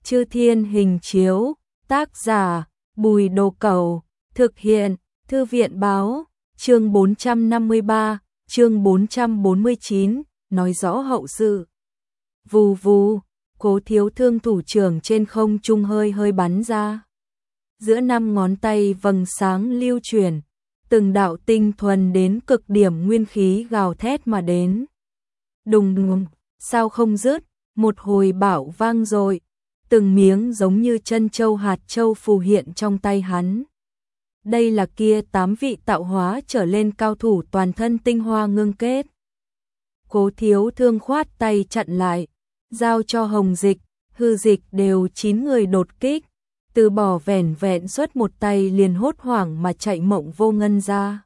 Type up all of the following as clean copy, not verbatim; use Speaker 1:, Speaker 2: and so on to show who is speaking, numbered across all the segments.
Speaker 1: Chư Thiên hình chiếu, tác giả, Bùi Đồ Cẩu, thực hiện, Thư viện báo, chương 453, chương 449, nói rõ hậu sự. Vù vù, Cố Thiếu Thương thủ trưởng trên không trung hơi hơi bắn ra. Giữa 5 ngón tay vầng sáng lưu chuyển, từng đạo tinh thuần đến cực điểm nguyên khí gào thét mà đến. Đùng đùng, sao không dứt, một hồi bão vang dội, từng miếng giống như chân châu hạt châu phù hiện trong tay hắn. Đây là kia 8 vị tạo hóa trở lên cao thủ toàn thân tinh hoa ngưng kết. Cố Thiếu Thương khoát tay chặn lại, giao cho Hồng Dịch, Hư Dịch đều 9 người đột kích, từ bỏ vẻn vẹn xuất một tay liền hốt hoảng mà chạy Mộng Vô Ngân ra.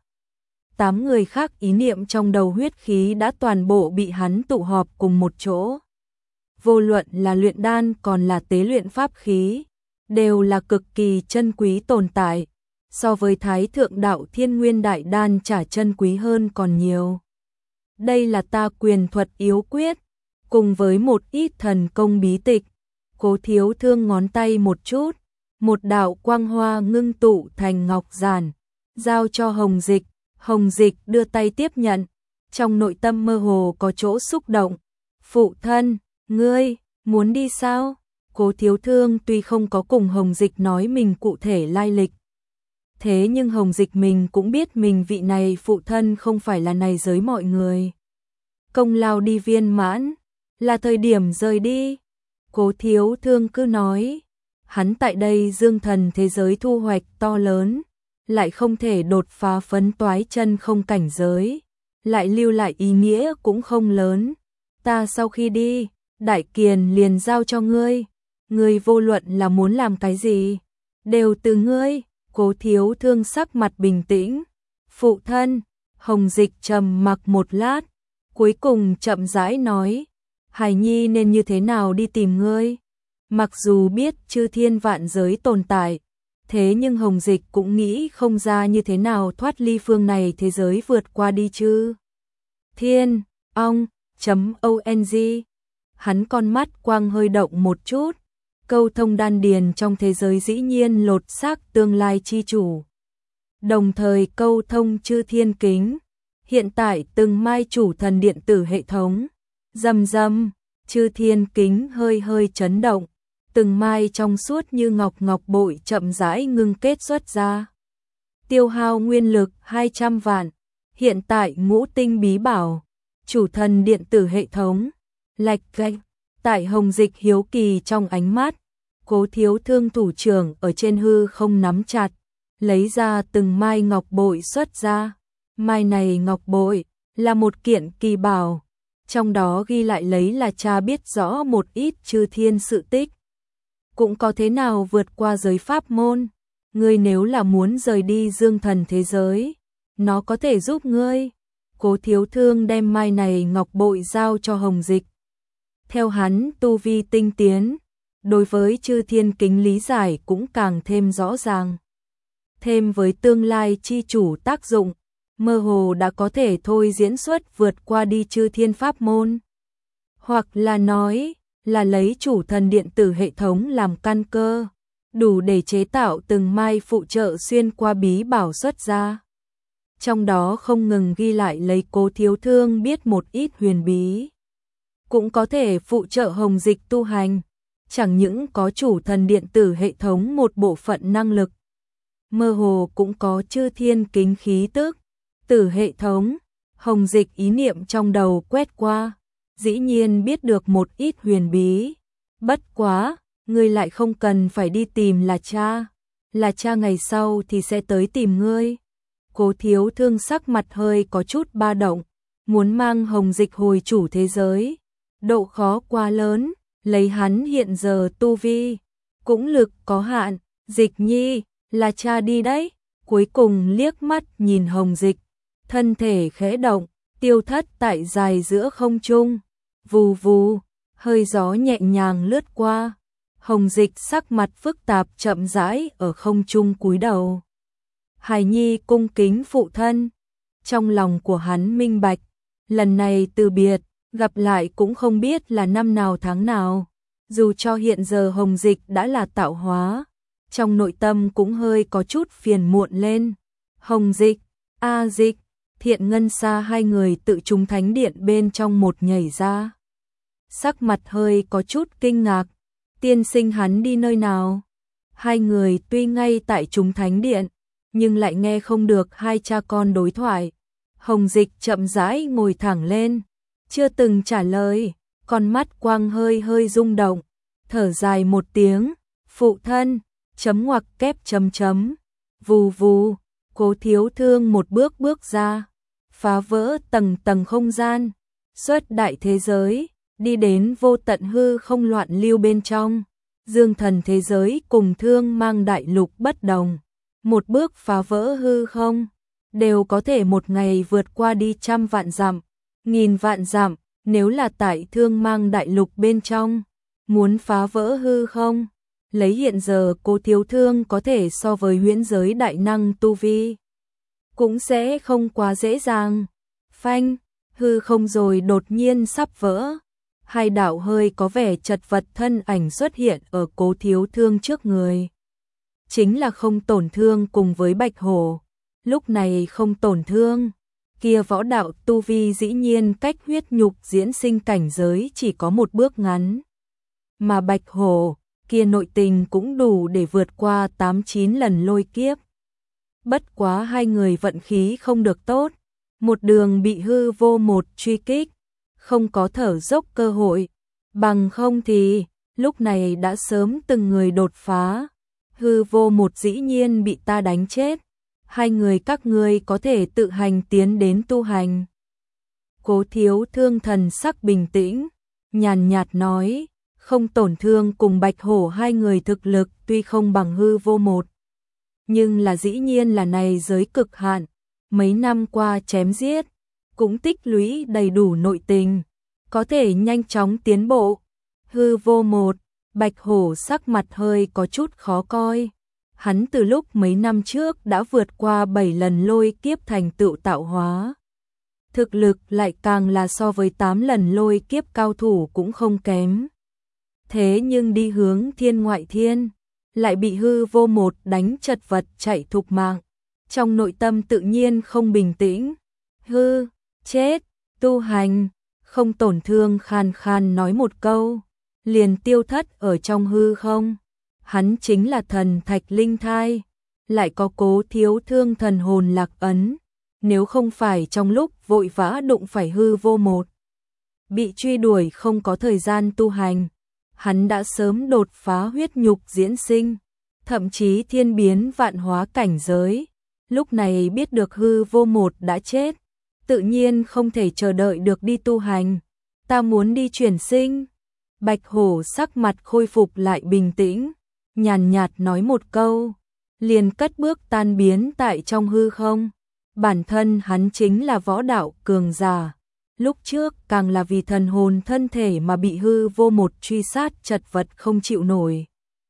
Speaker 1: 8 người khác ý niệm trong đầu huyết khí đã toàn bộ bị hắn tụ họp cùng một chỗ. Vô luận là luyện đan còn là tế luyện pháp khí, đều là cực kỳ chân quý tồn tại, so với Thái Thượng Đạo Thiên Nguyên Đại Đan chả chân quý hơn còn nhiều. Đây là ta quyền thuật yếu quyết, cùng với một ít thần công bí tịch. Cố Thiếu Thương ngón tay một chút, một đạo quang hoa ngưng tụ thành ngọc giản, giao cho Hồng Dịch. Hồng Dịch đưa tay tiếp nhận, trong nội tâm mơ hồ có chỗ xúc động. Phụ thân, ngươi, muốn đi sao? Cố Thiếu Thương tuy không có cùng Hồng Dịch nói mình cụ thể lai lịch. Thế nhưng Hồng Dịch mình cũng biết mình vị này phụ thân không phải là này giới mọi người. Công lao đi viên mãn, là thời điểm rời đi. Cố Thiếu Thương cứ nói, hắn tại đây dương thần thế giới thu hoạch to lớn, lại không thể đột phá phấn toái chân không cảnh giới, lại lưu lại ý nghĩa cũng không lớn. Ta sau khi đi, Đại Kiền liền giao cho ngươi, ngươi vô luận là muốn làm cái gì, đều từ ngươi. Cố Thiếu Thương sắc mặt bình tĩnh. Phụ thân, Hồng Dịch trầm mặc một lát, cuối cùng chậm rãi nói, Hải Nhi nên như thế nào đi tìm ngươi? Mặc dù biết chư thiên vạn giới tồn tại, thế nhưng Hồng Dịch cũng nghĩ không ra như thế nào thoát ly phương này thế giới vượt qua đi chứ. Thiên, ong.ong. Hắn con mắt quang hơi động một chút, câu thông đan điền trong thế giới dĩ nhiên lột xác tương lai chi chủ. Đồng thời câu thông chư thiên kính, hiện tại từng mai chủ thần điện tử hệ thống. Rầm rầm, chư thiên kính hơi hơi chấn động, từng mai trong suốt như ngọc bội chậm rãi ngưng kết xuất ra. Tiêu hao nguyên lực 200 vạn, hiện tại ngũ tinh bí bảo, chủ thần điện tử hệ thống. Lạch cạch, tại Hồng Dịch hiếu kỳ trong ánh mắt, Cố Thiếu Thương thủ trưởng ở trên hư không nắm chặt, lấy ra từng mai ngọc bội xuất ra. Mai này ngọc bội là một kiện kỳ bảo, trong đó ghi lại lấy là cha biết rõ một ít chư thiên sự tích. Cũng có thế nào vượt qua giới pháp môn, ngươi nếu là muốn rời đi dương thần thế giới, nó có thể giúp ngươi. Cố Thiếu Thương đem mai này ngọc bội giao cho Hồng Dịch. Theo hắn tu vi tinh tiến, đối với chư thiên kính lý giải cũng càng thêm rõ ràng. Thêm với tương lai chi chủ tác dụng, mơ hồ đã có thể thôi diễn xuất vượt qua đi chư thiên pháp môn. Hoặc là nói, là lấy chủ thần điện tử hệ thống làm căn cơ, đủ để chế tạo từng mai phụ trợ xuyên qua bí bảo xuất ra. Trong đó không ngừng ghi lại lấy Cố Thiếu Thương biết một ít huyền bí, cũng có thể phụ trợ Hồng Dịch tu hành, chẳng những có chủ thần điện tử hệ thống một bộ phận năng lực, mơ hồ cũng có chư thiên kính khí tức, tử hệ thống. Hồng Dịch ý niệm trong đầu quét qua, dĩ nhiên biết được một ít huyền bí. Bất quá, ngươi lại không cần phải đi tìm là cha ngày sau thì sẽ tới tìm ngươi. Cố Thiếu Thương sắc mặt hơi có chút ba động, muốn mang Hồng Dịch hồi chủ thế giới, độ khó quá lớn, lấy hắn hiện giờ tu vi, cũng lực có hạn. Dịch nhi, là cha đi đấy. Cuối cùng liếc mắt nhìn Hồng Dịch, thân thể khẽ động, tiêu thất tại dài giữa không trung. Vù vù, hơi gió nhẹ nhàng lướt qua, Hồng Dịch sắc mặt phức tạp chậm rãi ở không trung cúi đầu. Hải Nhi cung kính phụ thân. Trong lòng của hắn minh bạch, lần này từ biệt, gặp lại cũng không biết là năm nào tháng nào. Dù cho hiện giờ Hồng Dịch đã là tạo hóa, trong nội tâm cũng hơi có chút phiền muộn lên. Hồng Dịch, A Dịch, Thiện Ngân Sa hai người tự chúng thánh điện bên trong một nhảy ra. Sắc mặt hơi có chút kinh ngạc, tiên sinh hắn đi nơi nào? Hai người tuy ngay tại chúng thánh điện, nhưng lại nghe không được hai cha con đối thoại. Hồng Dịch chậm rãi ngồi thẳng lên, chưa từng trả lời, con mắt quang hơi hơi rung động, thở dài một tiếng, phụ thân, chấm ngoặc kép chấm chấm, vù vù, Cố Thiếu Thương một bước bước ra, phá vỡ tầng tầng không gian, xuất đại thế giới, đi đến vô tận hư không loạn lưu bên trong. Dương thần thế giới cùng Thương Mang đại lục bất đồng, một bước phá vỡ hư không, đều có thể một ngày vượt qua đi trăm vạn dặm, nghìn vạn dặm. Nếu là tại Thương Mang đại lục bên trong, muốn phá vỡ hư không, lấy hiện giờ Cố Thiếu Thương có thể so với huyễn giới đại năng tu vi, cũng sẽ không quá dễ dàng. Phanh, hư không rồi đột nhiên sắp vỡ. Hai đạo hơi có vẻ chật vật thân ảnh xuất hiện ở Cố Thiếu Thương trước người. Chính là Không Tổn Thương cùng với Bạch Hổ. Lúc này Không Tổn Thương, kia võ đạo tu vi dĩ nhiên cách huyết nhục diễn sinh cảnh giới chỉ có một bước ngắn. Mà Bạch Hổ, kia nội tình cũng đủ để vượt qua 8-9 lần lôi kiếp. Bất quá hai người vận khí không được tốt, một đường bị hư vô một truy kích, không có thở dốc cơ hội, bằng không thì lúc này đã sớm từng người đột phá. Hư vô một dĩ nhiên bị ta đánh chết, hai người các ngươi có thể tự hành tiến đến tu hành. Cố Thiếu Thương thần sắc bình tĩnh, nhàn nhạt nói, Không Tổn Thương cùng Bạch Hổ hai người thực lực tuy không bằng hư vô một, nhưng là dĩ nhiên là này giới cực hạn, mấy năm qua chém giết, cũng tích lũy đầy đủ nội tình, có thể nhanh chóng tiến bộ. Hư vô một, Bạch Hổ sắc mặt hơi có chút khó coi. Hắn từ lúc mấy năm trước đã vượt qua 7 lần lôi kiếp thành tựu tạo hóa. Thực lực lại càng là so với 8 lần lôi kiếp cao thủ cũng không kém. Thế nhưng đi hướng thiên ngoại thiên, lại bị hư vô một đánh chật vật chạy thục mạng. Trong nội tâm tự nhiên không bình tĩnh. Hư, chết, tu hành, Không Tổn Thương khan khan nói một câu, liền tiêu thất ở trong hư không. Hắn chính là thần thạch linh thai, lại có Cố Thiếu Thương thần hồn lạc ấn. Nếu không phải trong lúc vội vã đụng phải hư vô một, bị truy đuổi không có thời gian tu hành, hắn đã sớm đột phá huyết nhục diễn sinh, thậm chí thiên biến vạn hóa cảnh giới. Lúc này biết được hư vô một đã chết, tự nhiên không thể chờ đợi được đi tu hành. Ta muốn đi chuyển sinh. Bạch Hổ sắc mặt khôi phục lại bình tĩnh, nhàn nhạt nói một câu, liền cất bước tan biến tại trong hư không. Bản thân hắn chính là võ đạo cường giả, lúc trước càng là vì thần hồn thân thể mà bị hư vô một truy sát chật vật không chịu nổi.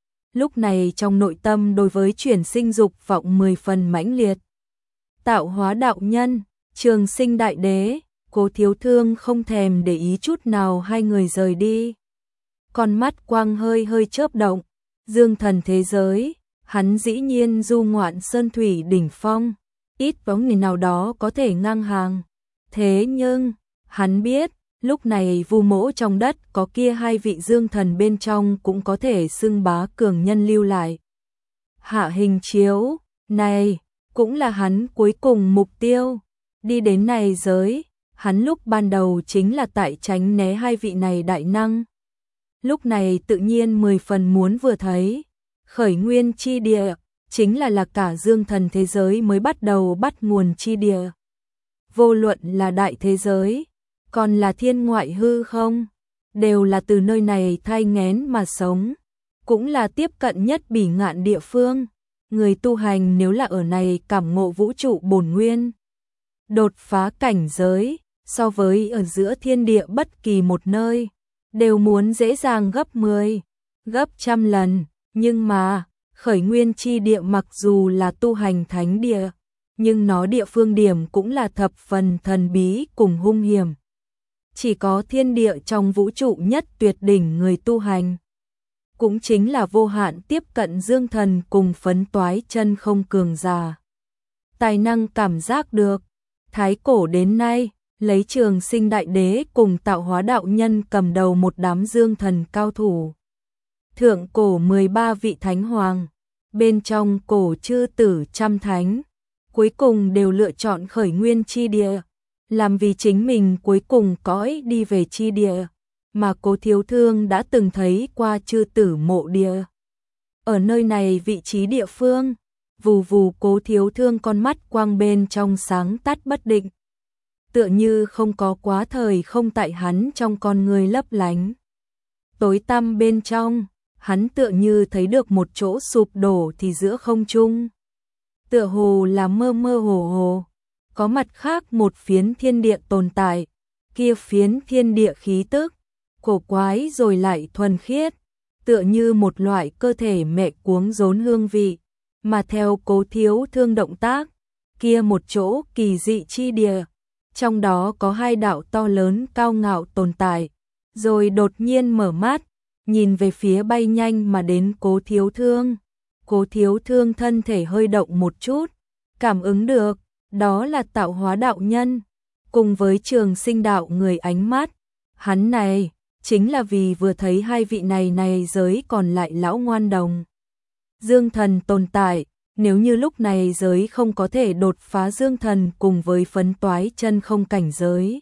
Speaker 1: Lúc này trong nội tâm đối với chuyển sinh dục vọng 10 phần mãnh liệt. Tạo hóa đạo nhân, Trường Sinh đại đế, Cố Thiếu Thương không thèm để ý chút nào hai người rời đi. Con mắt quang hơi hơi chớp động, dương thần thế giới, hắn dĩ nhiên du ngoạn sơn thủy đỉnh phong, ít bóng người nào đó có thể ngang hàng. Thế nhưng, hắn biết, lúc này vu mỗ trong đất có kia hai vị dương thần bên trong cũng có thể xưng bá cường nhân lưu lại. Hạ Hình Chiếu, này, cũng là hắn cuối cùng mục tiêu. Đi đến này giới, hắn lúc ban đầu chính là tại tránh né hai vị này đại năng. Lúc này tự nhiên 10 phần muốn vừa thấy. Khởi nguyên chi địa, chính là cả dương thần thế giới mới bắt đầu bắt nguồn chi địa. Vô luận là đại thế giới, còn là thiên ngoại hư không, đều là từ nơi này thai nghén mà sống, cũng là tiếp cận nhất bỉ ngạn địa phương. Người tu hành nếu là ở này cảm ngộ vũ trụ bổn nguyên, đột phá cảnh giới, so với ở giữa thiên địa bất kỳ một nơi, đều muốn dễ dàng gấp 10, gấp trăm lần. Nhưng mà, khởi nguyên chi địa mặc dù là tu hành thánh địa, nhưng nó địa phương điểm cũng là thập phần thần bí cùng hung hiểm. Chỉ có thiên địa trong vũ trụ nhất tuyệt đỉnh người tu hành, cũng chính là vô hạn tiếp cận dương thần cùng phấn toái chân không cường giả. Tài năng cảm giác được, thái cổ đến nay, lấy Trường Sinh Đại Đế cùng Tạo Hóa đạo nhân cầm đầu một đám dương thần cao thủ. Thượng cổ 13 vị thánh hoàng, bên trong cổ chư tử trăm thánh, cuối cùng đều lựa chọn khởi nguyên chi địa, làm vì chính mình cuối cùng cõi đi về chi địa, mà Cố Thiếu Thương đã từng thấy qua chư tử mộ địa. Ở nơi này vị trí địa phương, vù vù Cố Thiếu Thương con mắt quang bên trong sáng tắt bất định. Tựa như không có quá thời không tại hắn trong con người lấp lánh. Tối tăm bên trong, hắn tựa như thấy được một chỗ sụp đổ thì giữa không trung. Tựa hồ là mơ mơ hồ hồ, có mặt khác một phiến thiên địa tồn tại, kia phiến thiên địa khí tức, cổ quái rồi lại thuần khiết, tựa như một loại cơ thể mẹ cuống rốn hương vị, mà theo Cố Thiếu Thương động tác, kia một chỗ kỳ dị chi địa, trong đó có hai đạo to lớn cao ngạo tồn tại, rồi đột nhiên mở mắt, nhìn về phía bay nhanh mà đến Cố Thiếu Thương. Cố Thiếu Thương thân thể hơi động một chút, cảm ứng được, đó là Tạo Hóa đạo nhân, cùng với Trường Sinh đạo người ánh mắt. Hắn này, chính là vì vừa thấy hai vị này giới còn lại lão ngoan đồng. Dương thần tồn tại, nếu như lúc này giới không có thể đột phá dương thần cùng với phấn toái chân không cảnh giới,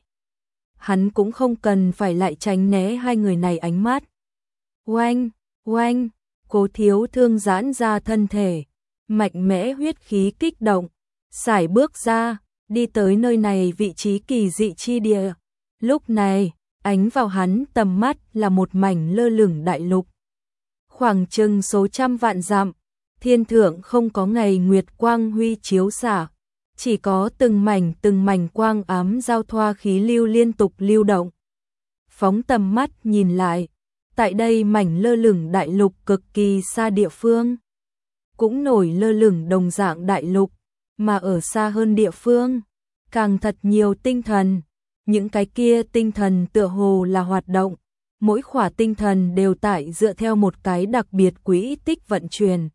Speaker 1: hắn cũng không cần phải lại tránh né hai người này ánh mắt. Oanh, oanh, Cố Thiếu Thương giãn ra thân thể, mạnh mẽ huyết khí kích động, sải bước ra, đi tới nơi này vị trí kỳ dị chi địa. Lúc này, ánh vào hắn tầm mắt là một mảnh lơ lửng đại lục. Khoảng chừng số trăm vạn dặm, thiên thượng không có ngày nguyệt quang huy chiếu xạ, chỉ có từng mảnh quang ám giao thoa khí lưu liên tục lưu động. Phóng tầm mắt nhìn lại, tại đây mảnh lơ lửng đại lục cực kỳ xa địa phương, cũng nổi lơ lửng đồng dạng đại lục, mà ở xa hơn địa phương, càng thật nhiều tinh thần. Những cái kia tinh thần tựa hồ là hoạt động, mỗi khỏa tinh thần đều tại dựa theo một cái đặc biệt quỹ tích vận chuyển.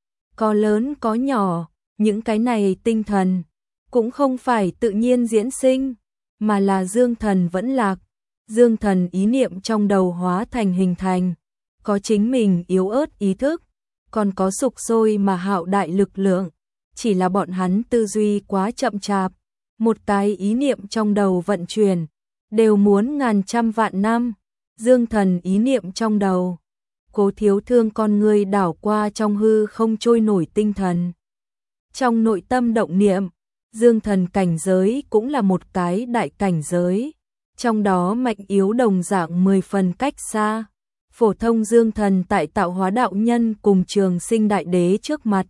Speaker 1: Có lớn có nhỏ, những cái này tinh thần cũng không phải tự nhiên diễn sinh, mà là dương thần vẫn lạc. Dương thần ý niệm trong đầu hóa thành hình thành, có chính mình yếu ớt ý thức, còn có sục sôi mà hạo đại lực lượng, chỉ là bọn hắn tư duy quá chậm chạp, một cái ý niệm trong đầu vận chuyển, đều muốn ngàn trăm vạn năm. Dương thần ý niệm trong đầu, Cố Thiếu Thương con người đảo qua trong hư không trôi nổi tinh thần. Trong nội tâm động niệm, dương thần cảnh giới cũng là một cái đại cảnh giới, trong đó mạnh yếu đồng dạng 10 phần cách xa. Phổ thông dương thần tại Tạo Hóa đạo nhân cùng Trường Sinh Đại Đế trước mặt,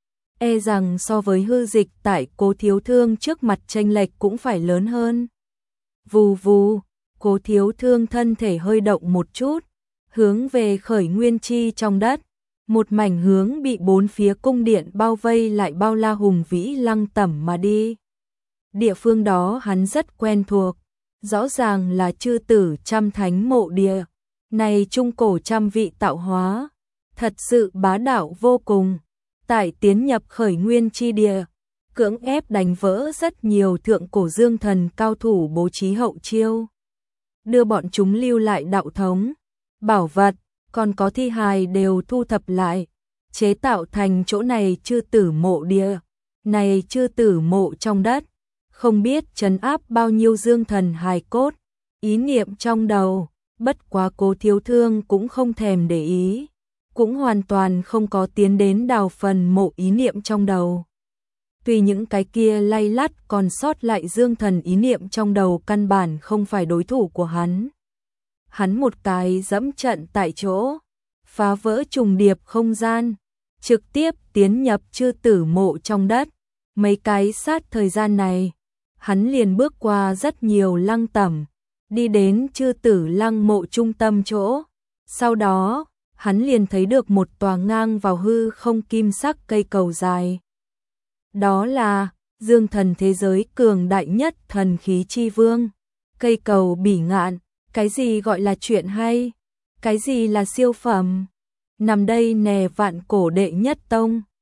Speaker 1: e rằng so với hư dịch tại Cố Thiếu Thương trước mặt chênh lệch cũng phải lớn hơn. Vù vù, Cố Thiếu Thương thân thể hơi động một chút, hướng về khởi nguyên chi trong đất, một mảnh hướng bị bốn phía cung điện bao vây lại bao la hùng vĩ lăng tẩm mà đi. Địa phương đó hắn rất quen thuộc, rõ ràng là chư tử trăm thánh mộ địa, này trung cổ trăm vị tạo hóa, thật sự bá đạo vô cùng. Tại tiến nhập khởi nguyên chi địa, cưỡng ép đánh vỡ rất nhiều thượng cổ dương thần cao thủ bố trí hậu chiêu, đưa bọn chúng lưu lại đạo thống, bảo vật, còn có thi hài đều thu thập lại, chế tạo thành chỗ này chư tử mộ địa. Này chư tử mộ trong đất, không biết trấn áp bao nhiêu dương thần hài cốt, ý niệm trong đầu, bất quá Cố Thiếu Thương cũng không thèm để ý, cũng hoàn toàn không có tiến đến đào phần mộ ý niệm trong đầu. Tuy những cái kia lay lắt còn sót lại dương thần ý niệm trong đầu căn bản không phải đối thủ của hắn. Hắn một cái dẫm trận tại chỗ, phá vỡ trùng điệp không gian, trực tiếp tiến nhập chư tử mộ trong đất. Mấy cái sát thời gian này, hắn liền bước qua rất nhiều lăng tẩm, đi đến chư tử lăng mộ trung tâm chỗ. Sau đó, hắn liền thấy được một tòa ngang vào hư không kim sắc cây cầu dài. Đó là dương thần thế giới cường đại nhất thần khí chi vương. Cây cầu bỉ ngạn, cái gì gọi là chuyện hay? Cái gì là siêu phẩm? nằm đây nè Vạn Cổ đệ nhất tông.